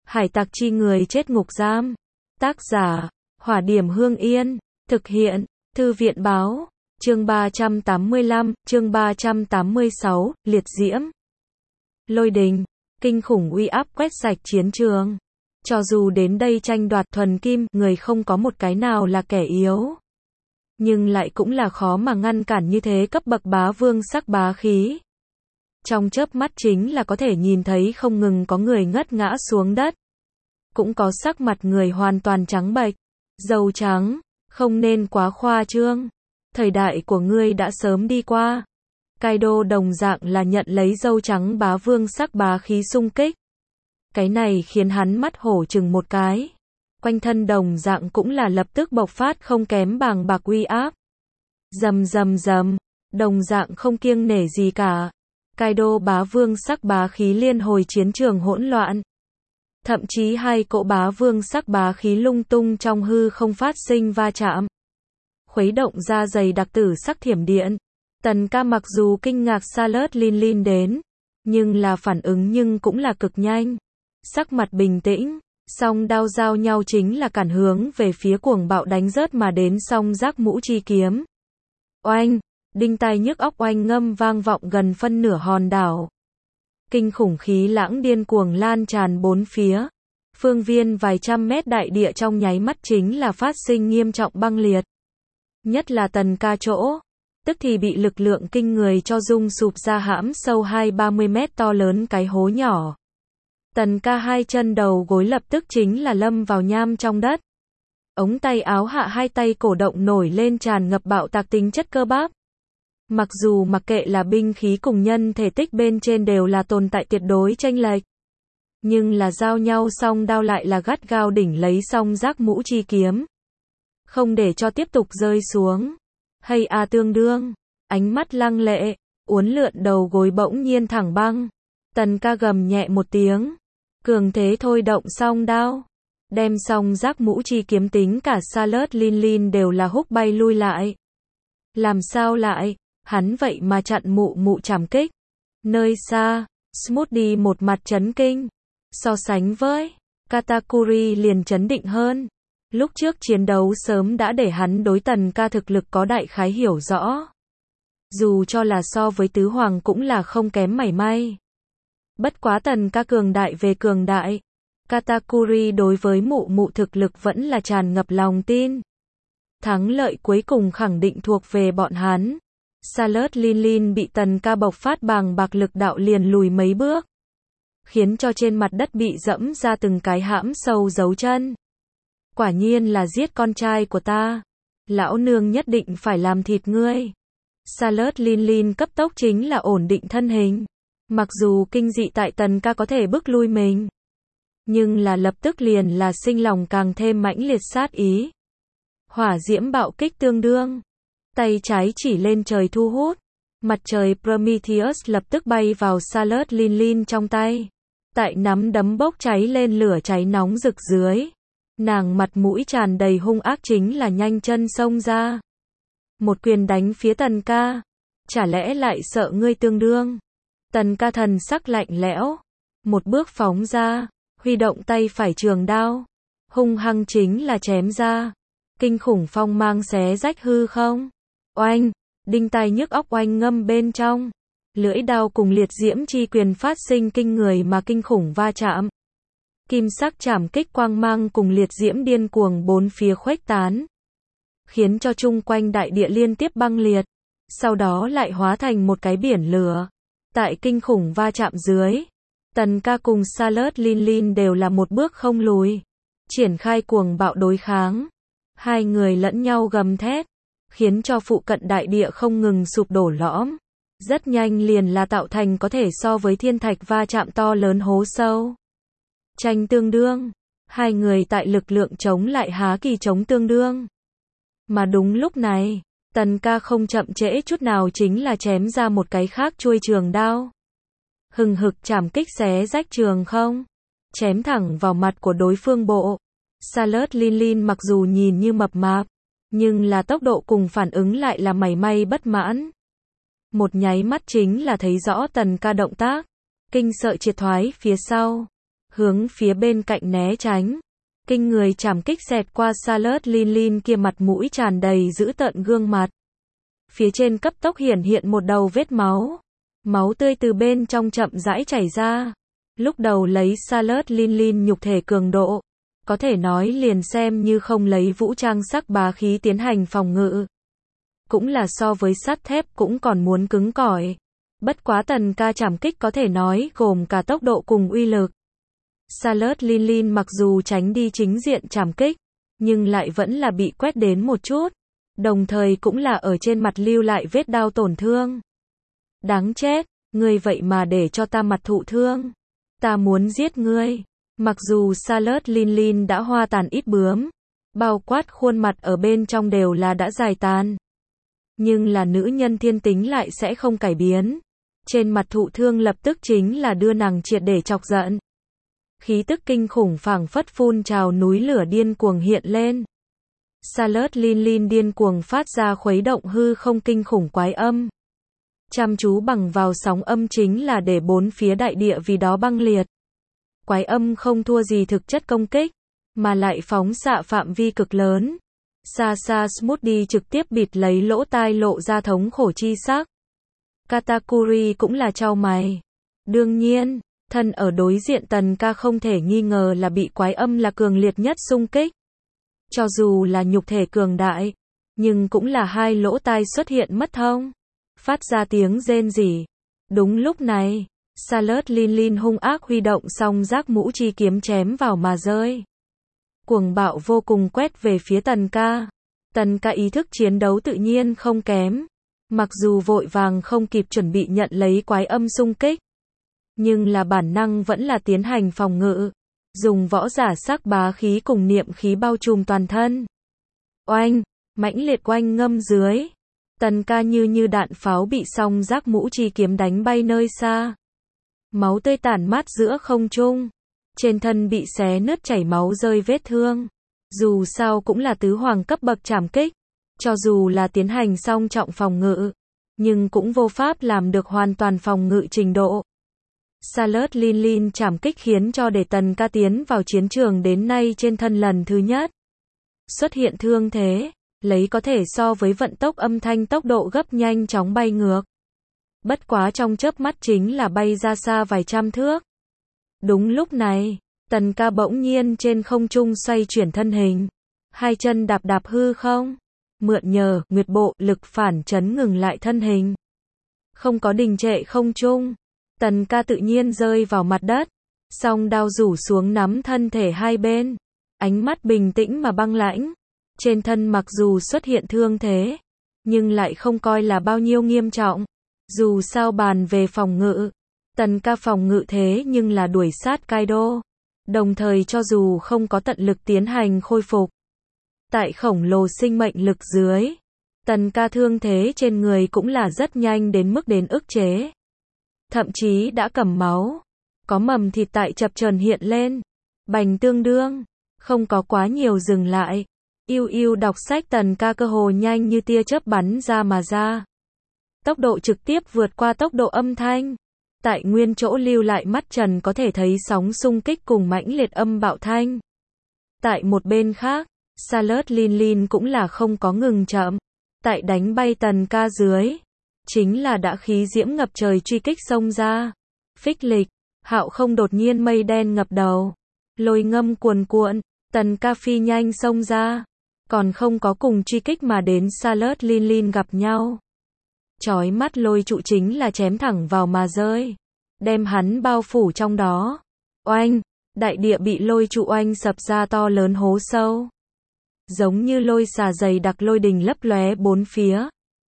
Hải tặc chi người chết ngục giam. Tác giả, Hỏa Điểm Hương Yên. Thực hiện, Thư viện Báo. Chương 385, chương 386, liệt diễm. Lôi đình, kinh khủng uy áp quét sạch chiến trường. Cho dù đến đây tranh đoạt thuần kim, người không có một cái nào là kẻ yếu. Nhưng lại cũng là khó mà ngăn cản như thế cấp bậc bá vương sắc bá khí. Trong chớp mắt chính là có thể nhìn thấy không ngừng có người ngất ngã xuống đất. Cũng có sắc mặt người hoàn toàn trắng bệch, dâu trắng, không nên quá khoa trương. Thời đại của ngươi đã sớm đi qua. Kaido đồng dạng là nhận lấy dâu trắng bá vương sắc bá khí xung kích. Cái này khiến hắn mắt hổ chừng một cái. Quanh thân đồng dạng cũng là lập tức bộc phát không kém bàng bạc uy áp. Rầm rầm rầm, đồng dạng không kiêng nể gì cả. Kaido bá vương sắc bá khí liên hồi chiến trường hỗn loạn. Thậm chí hai cỗ bá vương sắc bá khí lung tung trong hư không phát sinh va chạm. Khuấy động ra dày đặc tử sắc thiểm điện. Tần ca mặc dù kinh ngạc Charlotte Lin đến, nhưng là phản ứng nhưng cũng là cực nhanh. Sắc mặt bình tĩnh, song đao giao nhau chính là cản hướng về phía cuồng bạo đánh rớt mà đến song giác mũ chi kiếm. Oanh, đinh tai nhức óc oanh ngâm vang vọng gần phân nửa hòn đảo. Kinh khủng khí lãng điên cuồng lan tràn bốn phía. Phương viên vài trăm mét đại địa trong nháy mắt chính là phát sinh nghiêm trọng băng liệt. Nhất là tần ca chỗ, tức thì bị lực lượng kinh người cho rung sụp ra hãm sâu 20-30 mét to lớn cái hố nhỏ. Tần ca hai chân đầu gối lập tức chính là lâm vào nham trong đất. Ống tay áo hạ hai tay cổ động nổi lên tràn ngập bạo tạc tính chất cơ bắp. Mặc dù mặc kệ là binh khí cùng nhân thể tích bên trên đều là tồn tại tuyệt đối chênh lệch. Nhưng là giao nhau song đao lại là gắt gao đỉnh lấy song giác mũ chi kiếm. Không để cho tiếp tục rơi xuống. Hay à tương đương, ánh mắt lăng lệ, uốn lượn đầu gối bỗng nhiên thẳng băng. Tần ca gầm nhẹ một tiếng. Cường thế thôi động song đao. Đem song giác mũ chi kiếm tính cả Charlotte Lin đều là húc bay lui lại. Làm sao lại, hắn vậy mà chặn mụ trảm kích. Nơi xa, Smoothie một mặt chấn kinh. So sánh với Katakuri liền chấn định hơn. Lúc trước chiến đấu sớm đã để hắn đối tần ca thực lực có đại khái hiểu rõ. Dù cho là so với tứ hoàng cũng là không kém mảy may. Bất quá tần ca cường đại về cường đại. Katakuri đối với mụ thực lực vẫn là tràn ngập lòng tin. Thắng lợi cuối cùng khẳng định thuộc về bọn hắn. Charlotte Lin bị tần ca bộc phát bàng bạc lực đạo liền lùi mấy bước. Khiến cho trên mặt đất bị dẫm ra từng cái hãm sâu dấu chân. Quả nhiên là giết con trai của ta. Lão nương nhất định phải làm thịt ngươi. Charlotte Lin cấp tốc chính là ổn định thân hình. Mặc dù kinh dị tại tần ca có thể bức lui mình. Nhưng là lập tức liền là sinh lòng càng thêm mãnh liệt sát ý. Hỏa diễm bạo kích tương đương. Tay trái chỉ lên trời thu hút. Mặt trời Prometheus lập tức bay vào Charlotte Lin trong tay. Tại nắm đấm bốc cháy lên lửa cháy nóng rực dưới. Nàng mặt mũi tràn đầy hung ác chính là nhanh chân xông ra. Một quyền đánh phía tần ca. Chả lẽ lại sợ ngươi tương đương. Tần ca thần sắc lạnh lẽo. Một bước phóng ra. Huy động tay phải trường đao. Hung hăng chính là chém ra. Kinh khủng phong mang xé rách hư không. Oanh. Đinh tai nhức óc oanh ngâm bên trong. Lưỡi đao cùng liệt diễm chi quyền phát sinh kinh người mà kinh khủng va chạm. Kim sắc chảm kích quang mang cùng liệt diễm điên cuồng bốn phía khuếch tán. Khiến cho chung quanh đại địa liên tiếp băng liệt. Sau đó lại hóa thành một cái biển lửa. Tại kinh khủng va chạm dưới. Tần ca cùng Charlotte Lin đều là một bước không lùi. Triển khai cuồng bạo đối kháng. Hai người lẫn nhau gầm thét. Khiến cho phụ cận đại địa không ngừng sụp đổ lõm. Rất nhanh liền là tạo thành có thể so với thiên thạch va chạm to lớn hố sâu. Tranh tương đương. Hai người tại lực lượng chống lại há kỳ chống tương đương. Mà đúng lúc này, tần ca không chậm trễ chút nào chính là chém ra một cái khác chuôi trường đao. Hừng hực chảm kích xé rách trường không. Chém thẳng vào mặt của đối phương bộ. Charlotte Lin mặc dù nhìn như mập mạp. Nhưng là tốc độ cùng phản ứng lại là mảy may bất mãn. Một nháy mắt chính là thấy rõ tần ca động tác. Kinh sợ triệt thoái phía sau. hướng phía bên cạnh né tránh. Kinh người chảm kích xẹt qua Charlotte Lynn kia, mặt mũi tràn đầy dữ tợn gương mặt. Phía trên cấp tốc hiển hiện một đầu vết máu. Máu tươi từ bên trong chậm rãi chảy ra. Lúc đầu lấy Charlotte Lynn nhục thể cường độ, có thể nói liền xem như không lấy vũ trang sắc bá khí tiến hành phòng ngự, cũng là so với sắt thép cũng còn muốn cứng cỏi. Bất quá Tần Ca chảm kích có thể nói gồm cả tốc độ cùng uy lực. Charlotte Lynn mặc dù tránh đi chính diện chảm kích, nhưng lại vẫn là bị quét đến một chút, đồng thời cũng là ở trên mặt lưu lại vết đao tổn thương. Đáng chết, ngươi vậy mà để cho ta mặt thụ thương. Ta muốn giết ngươi. Mặc dù Charlotte Lynn đã hoa tàn ít bướm, bao quát khuôn mặt ở bên trong đều là đã dài tàn, nhưng là nữ nhân thiên tính lại sẽ không cải biến. Trên mặt thụ thương lập tức chính là đưa nàng triệt để chọc giận. Khí tức kinh khủng phảng phất phun trào núi lửa điên cuồng hiện lên. Charlotte Lynn điên cuồng phát ra khuấy động hư không kinh khủng quái âm. Chăm chú bằng vào sóng âm chính là để bốn phía đại địa vì đó băng liệt. Quái âm không thua gì thực chất công kích, mà lại phóng xạ phạm vi cực lớn. Xa xa Smoothie trực tiếp bịt lấy lỗ tai, lộ ra thống khổ chi sắc. Katakuri cũng là chau mày. Đương nhiên, thân ở đối diện Tần Ca không thể nghi ngờ là bị quái âm là cường liệt nhất xung kích. Cho dù là nhục thể cường đại, nhưng cũng là hai lỗ tai xuất hiện mất thông, phát ra tiếng rên rỉ. Đúng lúc này, Charlotte Lynn hung ác huy động song giác mũ chi kiếm chém vào mà rơi. Cuồng bạo vô cùng quét về phía Tần Ca. Tần Ca ý thức chiến đấu tự nhiên không kém. Mặc dù vội vàng không kịp chuẩn bị nhận lấy quái âm xung kích, nhưng là bản năng vẫn là tiến hành phòng ngự. Dùng võ giả sắc bá khí cùng niệm khí bao trùm toàn thân. Oanh, mãnh liệt oanh ngâm dưới. Tần Ca như đạn pháo bị song giác mũ chi kiếm đánh bay nơi xa. Máu tươi tản mát giữa không trung. Trên thân bị xé nứt chảy máu rơi vết thương. Dù sao cũng là tứ hoàng cấp bậc trảm kích. Cho dù là tiến hành song trọng phòng ngự, nhưng cũng vô pháp làm được hoàn toàn phòng ngự trình độ. Charlotte Lynn trảm kích khiến cho để Tần Ca tiến vào chiến trường đến nay trên thân lần thứ nhất xuất hiện thương thế, lấy có thể so với vận tốc âm thanh tốc độ gấp nhanh chóng bay ngược. Bất quá trong chớp mắt chính là bay ra xa vài trăm thước. Đúng lúc này, Tần Ca bỗng nhiên trên không trung xoay chuyển thân hình, hai chân đạp đạp hư không, mượn nhờ nguyệt bộ lực phản chấn ngừng lại thân hình. Không có đình trệ không trung, Tần Ca tự nhiên rơi vào mặt đất, song đao rủ xuống nắm thân thể hai bên, ánh mắt bình tĩnh mà băng lãnh. Trên thân mặc dù xuất hiện thương thế, nhưng lại không coi là bao nhiêu nghiêm trọng. Dù sao bàn về phòng ngự, Tần Ca phòng ngự thế nhưng là đuổi sát Kaido. Đồng thời cho dù không có tận lực tiến hành khôi phục, tại khổng lồ sinh mệnh lực dưới, Tần Ca thương thế trên người cũng là rất nhanh đến mức đến ức chế. Thậm chí đã cầm máu, có mầm thịt tại chập chờn hiện lên. Bành tương đương, không có quá nhiều dừng lại. Yêu đọc sách Tần Ca cơ hồ nhanh như tia chớp bắn ra mà ra. Tốc độ trực tiếp vượt qua tốc độ âm thanh. Tại nguyên chỗ lưu lại mắt trần có thể thấy sóng xung kích cùng mãnh liệt âm bạo thanh. Tại một bên khác, Charlotte Lynn cũng là không có ngừng chậm. Tại đánh bay Tần Ca dưới, chính là đã khí diễm ngập trời truy kích xông ra. Phích lịch, hạo không đột nhiên mây đen ngập đầu. Lôi ngâm cuồn cuộn, Tần Ca phi nhanh xông ra. Còn không có cùng truy kích mà đến Charlotte Lynn gặp nhau. Chói mắt lôi trụ chính là chém thẳng vào mà rơi, đem hắn bao phủ trong đó. Oanh, đại địa bị lôi trụ oanh sập ra to lớn hố sâu. Giống như lôi xà dày đặc lôi đình lấp lóe bốn phía.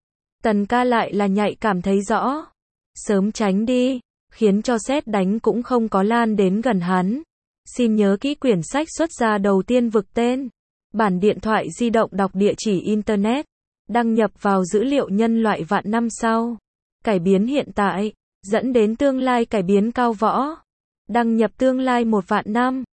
Tần Ca lại là nhạy cảm thấy rõ. Sớm tránh đi, khiến cho sét đánh cũng không có lan đến gần hắn. Xin nhớ kỹ quyển sách xuất ra đầu tiên vực tên. Bản điện thoại di động đọc địa chỉ Internet. Đăng nhập vào dữ liệu nhân loại vạn năm sau. Cải biến hiện tại, dẫn đến tương lai cải biến cao võ. Đăng nhập tương lai 1 vạn năm.